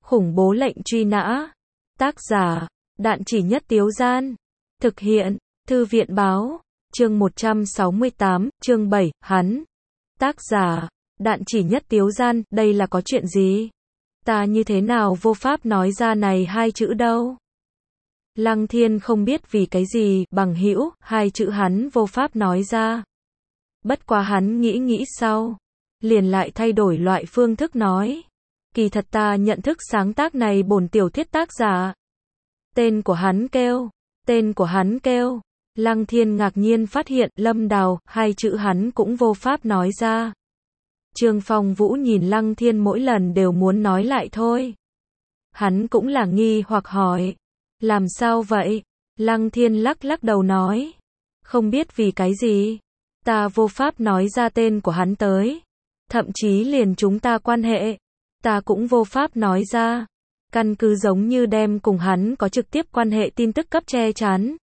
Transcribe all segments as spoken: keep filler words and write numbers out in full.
Khủng bố lệnh truy nã. Tác giả, Đạn Chỉ Nhất Tiếu Gian. Thực hiện, Thư viện Báo. Chương một trăm sáu mươi tám, chương bảy, hắn. Tác giả, Đạn Chỉ Nhất Tiếu Gian. Đây là có chuyện gì? Ta như thế nào vô pháp nói ra này hai chữ đâu? Lăng Thiên không biết vì cái gì, bằng hữu, hai chữ hắn vô pháp nói ra. Bất quá hắn nghĩ nghĩ sau, liền lại thay đổi loại phương thức nói. Kỳ thật ta nhận thức sáng tác này bổn tiểu thuyết tác giả. Tên của hắn kêu, tên của hắn kêu. Lăng Thiên ngạc nhiên phát hiện Lâm Đào, hai chữ hắn cũng vô pháp nói ra. Trương Phong Vũ nhìn Lăng Thiên mỗi lần đều muốn nói lại thôi. Hắn cũng là nghi hoặc hỏi. Làm sao vậy? Lăng Thiên lắc lắc đầu nói. Không biết vì cái gì. Ta vô pháp nói ra tên của hắn tới. Thậm chí liền chúng ta quan hệ. Ta cũng vô pháp nói ra. Căn cứ giống như đem cùng hắn có trực tiếp quan hệ tin tức cấp che chắn.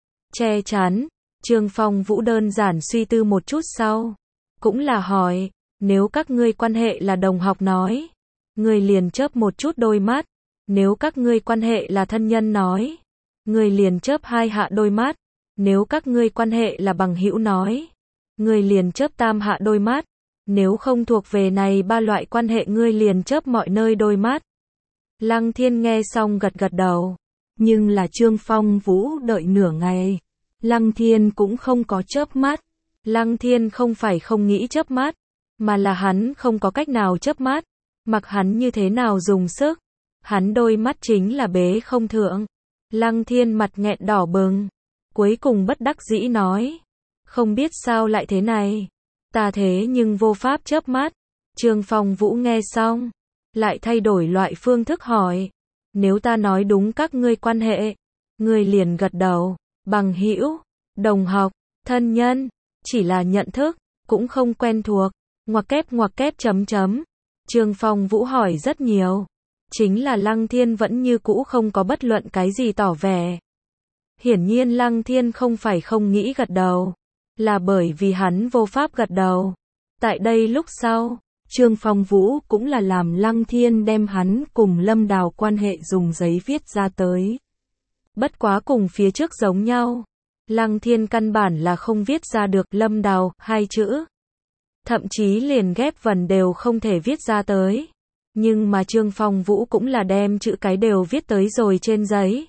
Che chắn. Trương Phong Vũ đơn giản suy tư một chút sau. Cũng là hỏi. Nếu các ngươi quan hệ là đồng học nói. Người liền chớp một chút đôi mắt. Nếu các ngươi quan hệ là thân nhân nói. Người liền chớp hai hạ đôi mắt. Nếu các ngươi quan hệ là bằng hữu nói. Người liền chớp tam hạ đôi mắt. Nếu không thuộc về này ba loại quan hệ ngươi liền chớp mọi nơi đôi mắt. Lăng Thiên nghe xong gật gật đầu. Nhưng là Trương Phong Vũ đợi nửa ngày. Lăng Thiên cũng không có chớp mắt. Lăng Thiên không phải không nghĩ chớp mắt. Mà là hắn không có cách nào chớp mắt. Mặc hắn như thế nào dùng sức. Hắn đôi mắt chính là bế không thượng. Lăng Thiên mặt nghẹn đỏ bừng. Cuối cùng bất đắc dĩ nói. Không biết sao lại thế này. Ta thế nhưng vô pháp chớp mắt. Trương Phong Vũ nghe xong. Lại thay đổi loại phương thức hỏi. Nếu ta nói đúng các ngươi quan hệ. Ngươi liền gật đầu. Bằng hữu, đồng học, thân nhân. Chỉ là nhận thức. Cũng không quen thuộc. Ngoặc kép ngoặc kép chấm chấm. Trương Phong Vũ hỏi rất nhiều. Chính là Lăng Thiên vẫn như cũ không có bất luận cái gì tỏ vẻ. Hiển nhiên Lăng Thiên không phải không nghĩ gật đầu. Là bởi vì hắn vô pháp gật đầu. Tại đây lúc sau, Trương Phong Vũ cũng là làm Lăng Thiên đem hắn cùng Lâm Đào quan hệ dùng giấy viết ra tới. Bất quá cùng phía trước giống nhau. Lăng Thiên căn bản là không viết ra được Lâm Đào hai chữ. Thậm chí liền ghép vần đều không thể viết ra tới. Nhưng mà Trương Phong Vũ cũng là đem chữ cái đều viết tới rồi trên giấy.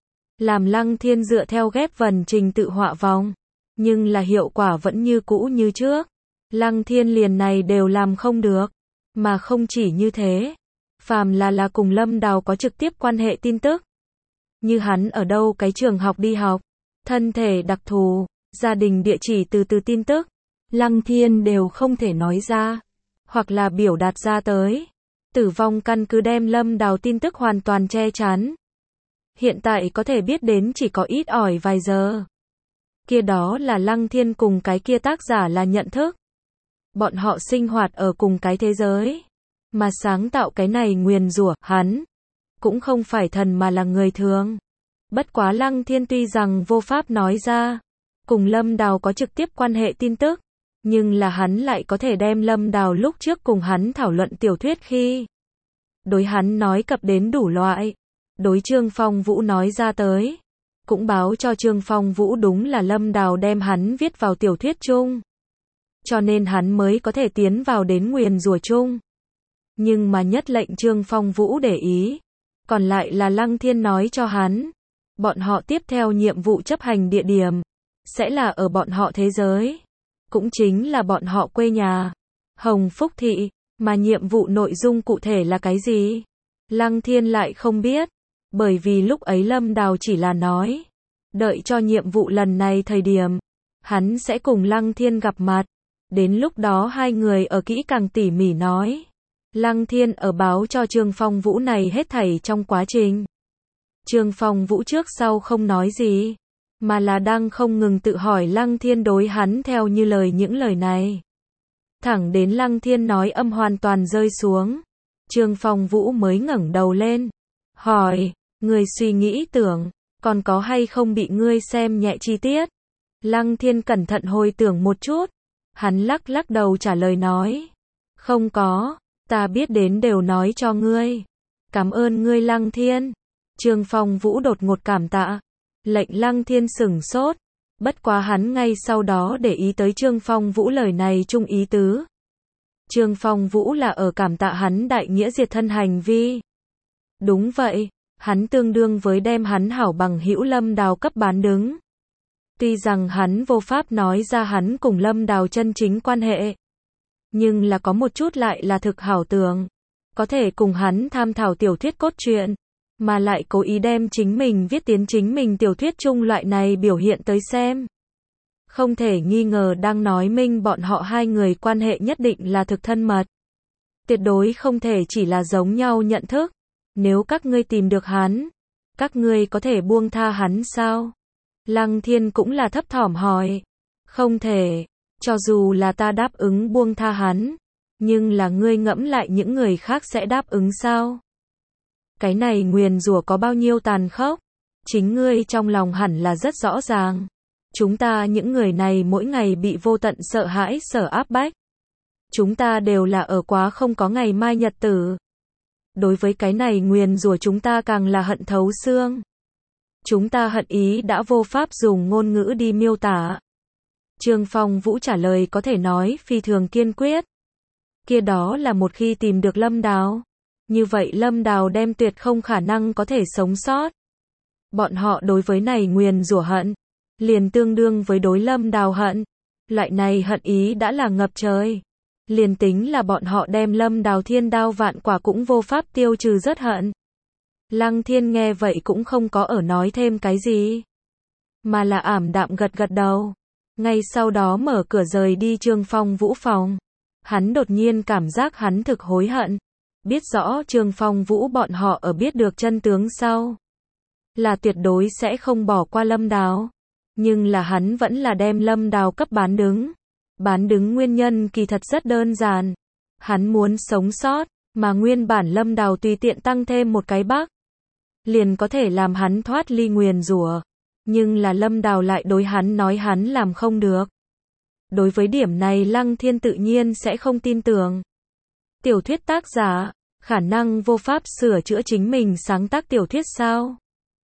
Làm Lăng Thiên dựa theo ghép vần trình tự họa vòng. Nhưng là hiệu quả vẫn như cũ như trước. Lăng Thiên liền này đều làm không được. Mà không chỉ như thế. Phàm là là cùng Lâm Đào có trực tiếp quan hệ tin tức. Như hắn ở đâu cái trường học đi học. Thân thể đặc thù. Gia đình địa chỉ từ từ tin tức. Lăng Thiên đều không thể nói ra. Hoặc là biểu đạt ra tới. Tử vong căn cứ đem Lâm Đào tin tức hoàn toàn che chắn. Hiện tại có thể biết đến chỉ có ít ỏi vài giờ. Kia đó là Lăng Thiên cùng cái kia tác giả là nhận thức. Bọn họ sinh hoạt ở cùng cái thế giới. Mà sáng tạo cái này nguyền rủa, hắn. Cũng không phải thần mà là người thường. Bất quá Lăng Thiên tuy rằng vô pháp nói ra. Cùng Lâm Đào có trực tiếp quan hệ tin tức. Nhưng là hắn lại có thể đem Lâm Đào lúc trước cùng hắn thảo luận tiểu thuyết khi. Đối hắn nói cập đến đủ loại. Đối Trương Phong Vũ nói ra tới. Cũng báo cho Trương Phong Vũ đúng là Lâm Đào đem hắn viết vào tiểu thuyết chung. Cho nên hắn mới có thể tiến vào đến nguyền rủa chung. Nhưng mà nhất lệnh Trương Phong Vũ để ý. Còn lại là Lăng Thiên nói cho hắn. Bọn họ tiếp theo nhiệm vụ chấp hành địa điểm. Sẽ là ở bọn họ thế giới. Cũng chính là bọn họ quê nhà. Hồng Phúc Thị. Mà nhiệm vụ nội dung cụ thể là cái gì? Lăng Thiên lại không biết. Bởi vì lúc ấy Lâm Đào chỉ là nói. Đợi cho nhiệm vụ lần này thời điểm. Hắn sẽ cùng Lăng Thiên gặp mặt. Đến lúc đó hai người ở kỹ càng tỉ mỉ nói. Lăng Thiên ở báo cho Trương Phong Vũ này hết thảy trong quá trình. Trương Phong Vũ trước sau không nói gì. Mà là đang không ngừng tự hỏi Lăng Thiên đối hắn theo như lời những lời này. Thẳng đến Lăng Thiên nói âm hoàn toàn rơi xuống. Trương Phong Vũ mới ngẩng đầu lên. Hỏi, người suy nghĩ tưởng, còn có hay không bị ngươi xem nhẹ chi tiết? Lăng Thiên cẩn thận hồi tưởng một chút. Hắn lắc lắc đầu trả lời nói. Không có, ta biết đến đều nói cho ngươi. Cảm ơn ngươi Lăng Thiên. Trương Phong Vũ đột ngột cảm tạ. Lệnh Lăng Thiên sửng sốt. Bất quá hắn ngay sau đó để ý tới Trương Phong Vũ lời này chung ý tứ. Trương Phong Vũ là ở cảm tạ hắn đại nghĩa diệt thân hành vi. Đúng vậy, hắn tương đương với đem hắn hảo bằng hữu Lâm Đào cấp bán đứng. Tuy rằng hắn vô pháp nói ra hắn cùng Lâm Đào chân chính quan hệ, nhưng là có một chút lại là thực hảo tưởng. Có thể cùng hắn tham thảo tiểu thuyết cốt truyện, mà lại cố ý đem chính mình viết tiến chính mình tiểu thuyết chung loại này biểu hiện tới xem. Không thể nghi ngờ đang nói minh bọn họ hai người quan hệ nhất định là thực thân mật. Tuyệt đối không thể chỉ là giống nhau nhận thức. Nếu các ngươi tìm được hắn, các ngươi có thể buông tha hắn sao? Lăng Thiên cũng là thấp thỏm hỏi. Không thể, cho dù là ta đáp ứng buông tha hắn, nhưng là ngươi ngẫm lại những người khác sẽ đáp ứng sao? Cái này nguyền rủa có bao nhiêu tàn khốc? Chính ngươi trong lòng hẳn là rất rõ ràng. Chúng ta những người này mỗi ngày bị vô tận sợ hãi sở áp bách. Chúng ta đều là ở quá không có ngày mai nhật tử. Đối với cái này nguyền rủa chúng ta càng là hận thấu xương. Chúng ta hận ý đã vô pháp dùng ngôn ngữ đi miêu tả. Trương Phong Vũ trả lời có thể nói phi thường kiên quyết. Kia đó là một khi tìm được Lâm Đào. Như vậy Lâm Đào đem tuyệt không khả năng có thể sống sót. Bọn họ đối với này nguyền rủa hận, liền tương đương với đối Lâm Đào hận. Loại này hận ý đã là ngập trời. Liền tính là bọn họ đem Lâm Đào thiên đao vạn quả cũng vô pháp tiêu trừ rất hận. Lăng Thiên nghe vậy cũng không có ở nói thêm cái gì, mà là ảm đạm gật gật đầu. Ngay sau đó mở cửa rời đi Trương Phong Vũ phòng. Hắn đột nhiên cảm giác hắn thực hối hận. Biết rõ Trương Phong Vũ bọn họ ở biết được chân tướng sau, là tuyệt đối sẽ không bỏ qua Lâm Đào. Nhưng là hắn vẫn là đem Lâm Đào cấp bán đứng. Bán đứng nguyên nhân kỳ thật rất đơn giản. Hắn muốn sống sót, mà nguyên bản Lâm Đào tùy tiện tăng thêm một cái bác, liền có thể làm hắn thoát ly nguyền rủa. Nhưng là Lâm Đào lại đối hắn nói hắn làm không được. Đối với điểm này Lăng Thiên tự nhiên sẽ không tin tưởng. Tiểu thuyết tác giả, khả năng vô pháp sửa chữa chính mình sáng tác tiểu thuyết sao?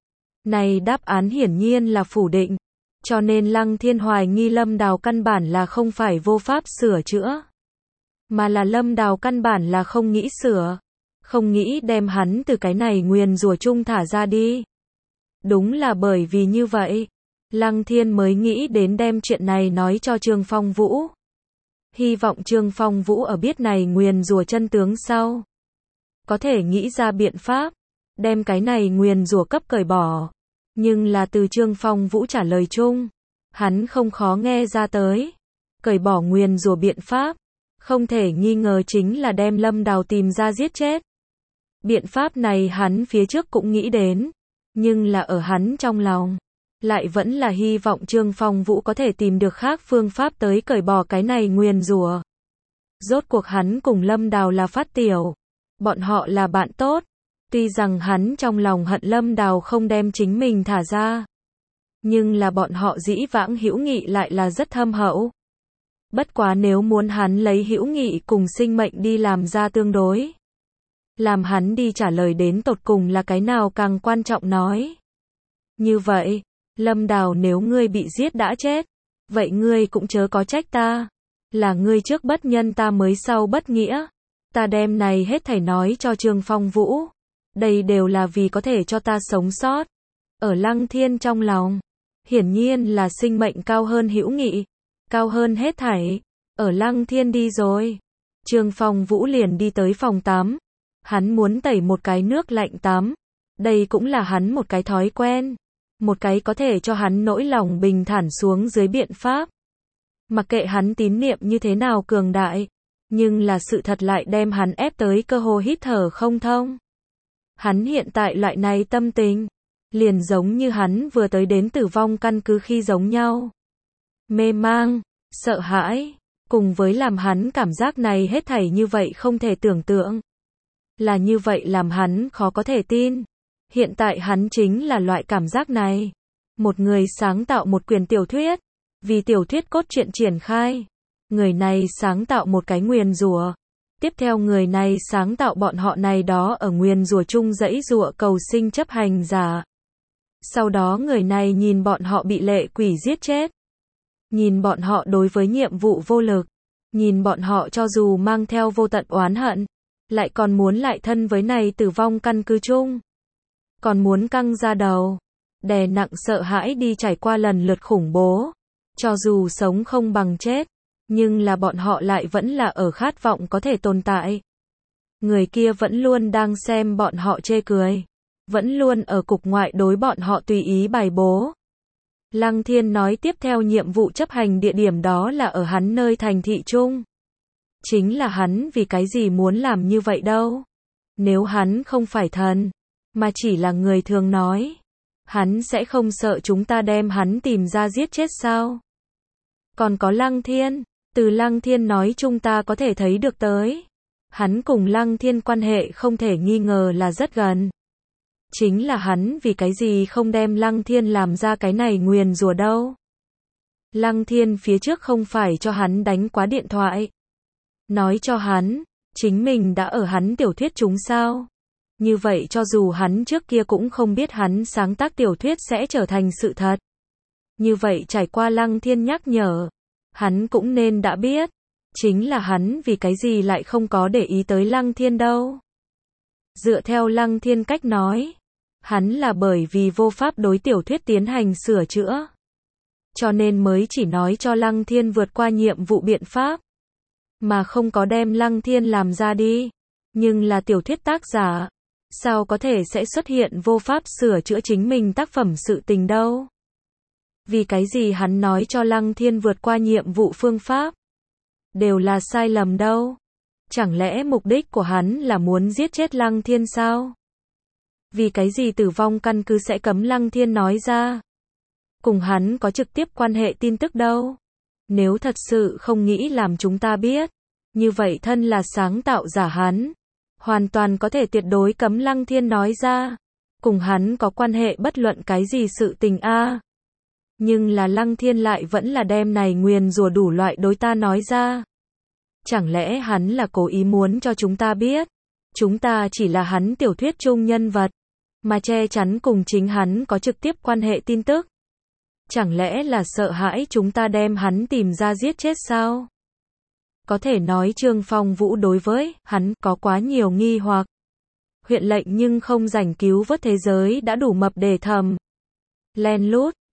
Này đáp án hiển nhiên là phủ định. Cho nên Lăng Thiên hoài nghi Lâm Đào căn bản là không phải vô pháp sửa chữa, mà là Lâm Đào căn bản là không nghĩ sửa, không nghĩ đem hắn từ cái này nguyền rủa chung thả ra đi. Đúng là bởi vì như vậy, Lăng Thiên mới nghĩ đến đem chuyện này nói cho Trương Phong Vũ. Hy vọng Trương Phong Vũ ở biết này nguyền rủa chân tướng sau, có thể nghĩ ra biện pháp, đem cái này nguyền rủa cấp cởi bỏ. Nhưng là từ Trương Phong Vũ trả lời chung, hắn không khó nghe ra tới. Cởi bỏ nguyền rủa biện pháp, không thể nghi ngờ chính là đem Lâm Đào tìm ra giết chết. Biện pháp này hắn phía trước cũng nghĩ đến, nhưng là ở hắn trong lòng, lại vẫn là hy vọng Trương Phong Vũ có thể tìm được khác phương pháp tới cởi bỏ cái này nguyền rủa. Rốt cuộc hắn cùng Lâm Đào là phát tiểu, bọn họ là bạn tốt. Tuy rằng hắn trong lòng hận Lâm Đào không đem chính mình thả ra, nhưng là bọn họ dĩ vãng hữu nghị lại là rất thâm hậu. Bất quá nếu muốn hắn lấy hữu nghị cùng sinh mệnh đi làm ra tương đối, làm hắn đi trả lời đến tột cùng là cái nào càng quan trọng nói. Như vậy, Lâm Đào nếu ngươi bị giết đã chết, vậy ngươi cũng chớ có trách ta. Là ngươi trước bất nhân ta mới sau bất nghĩa. Ta đem này hết thảy nói cho Trương Phong Vũ. Đây đều là vì có thể cho ta sống sót. Ở Lăng Thiên trong lòng, hiển nhiên là sinh mệnh cao hơn hữu nghị, cao hơn hết thảy. Ở Lăng Thiên đi rồi, Trương Phong Vũ liền đi tới phòng tắm. Hắn muốn tẩy một cái nước lạnh tắm. Đây cũng là hắn một cái thói quen, một cái có thể cho hắn nỗi lòng bình thản xuống dưới biện pháp. Mặc kệ hắn tín niệm như thế nào cường đại, nhưng là sự thật lại đem hắn ép tới cơ hồ hít thở không thông. Hắn hiện tại loại này tâm tình, liền giống như hắn vừa tới đến tử vong căn cứ khi giống nhau. Mê mang, sợ hãi, cùng với làm hắn cảm giác này hết thảy như vậy không thể tưởng tượng. Là như vậy làm hắn khó có thể tin. Hiện tại hắn chính là loại cảm giác này. Một người sáng tạo một quyển tiểu thuyết, vì tiểu thuyết cốt truyện triển khai. Người này sáng tạo một cái nguyền rủa, Tiếp theo người này sáng tạo bọn họ này đó ở nguyền rủa chung dãy dụa cầu sinh chấp hành giả. Sau đó người này nhìn bọn họ bị lệ quỷ giết chết. Nhìn bọn họ đối với nhiệm vụ vô lực. Nhìn bọn họ cho dù mang theo vô tận oán hận, lại còn muốn lại thân với này tử vong căn cứ chung. Còn muốn căng ra đầu, đè nặng sợ hãi đi trải qua lần lượt khủng bố. Cho dù sống không bằng chết, nhưng là bọn họ lại vẫn là ở khát vọng có thể tồn tại. Người kia vẫn luôn đang xem bọn họ chê cười. Vẫn luôn ở cục ngoại đối bọn họ tùy ý bài bố. Lăng Thiên nói tiếp theo nhiệm vụ chấp hành địa điểm đó là ở hắn nơi thành thị chung. Chính là hắn vì cái gì muốn làm như vậy đâu. Nếu hắn không phải thần, mà chỉ là người thường nói, hắn sẽ không sợ chúng ta đem hắn tìm ra giết chết sao? Còn có Lăng Thiên, từ Lăng Thiên nói chúng ta có thể thấy được tới. Hắn cùng Lăng Thiên quan hệ không thể nghi ngờ là rất gần. Chính là hắn vì cái gì không đem Lăng Thiên làm ra cái này nguyền rủa đâu. Lăng Thiên phía trước không phải cho hắn đánh quá điện thoại. Nói cho hắn, chính mình đã ở hắn tiểu thuyết chúng sao. Như vậy cho dù hắn trước kia cũng không biết hắn sáng tác tiểu thuyết sẽ trở thành sự thật. Như vậy trải qua Lăng Thiên nhắc nhở, hắn cũng nên đã biết. Chính là hắn vì cái gì lại không có để ý tới Lăng Thiên đâu. Dựa theo Lăng Thiên cách nói, hắn là bởi vì vô pháp đối tiểu thuyết tiến hành sửa chữa. Cho nên mới chỉ nói cho Lăng Thiên vượt qua nhiệm vụ biện pháp. Mà không có đem Lăng Thiên làm ra đi. Nhưng là tiểu thuyết tác giả. Sao có thể sẽ xuất hiện vô pháp sửa chữa chính mình tác phẩm sự tình đâu. Vì cái gì hắn nói cho Lăng Thiên vượt qua nhiệm vụ phương pháp. Đều là sai lầm đâu. Chẳng lẽ mục đích của hắn là muốn giết chết Lăng Thiên sao? Vì cái gì tử vong căn cứ sẽ cấm Lăng Thiên nói ra? Cùng hắn có trực tiếp quan hệ tin tức đâu? Nếu thật sự không nghĩ làm chúng ta biết, như vậy thân là sáng tạo giả hắn, hoàn toàn có thể tuyệt đối cấm Lăng Thiên nói ra. Cùng hắn có quan hệ bất luận cái gì sự tình a. Nhưng là Lăng Thiên lại vẫn là đem này nguyền rủa đủ loại đối ta nói ra. Chẳng lẽ hắn là cố ý muốn cho chúng ta biết, chúng ta chỉ là hắn tiểu thuyết chung nhân vật, mà che chắn cùng chính hắn có trực tiếp quan hệ tin tức. Chẳng lẽ là sợ hãi chúng ta đem hắn tìm ra giết chết sao? Có thể nói Trương Phong Vũ đối với hắn có quá nhiều nghi hoặc. Huyện lệnh nhưng không rảnh cứu vớt thế giới đã đủ mập để thầm. Len lút,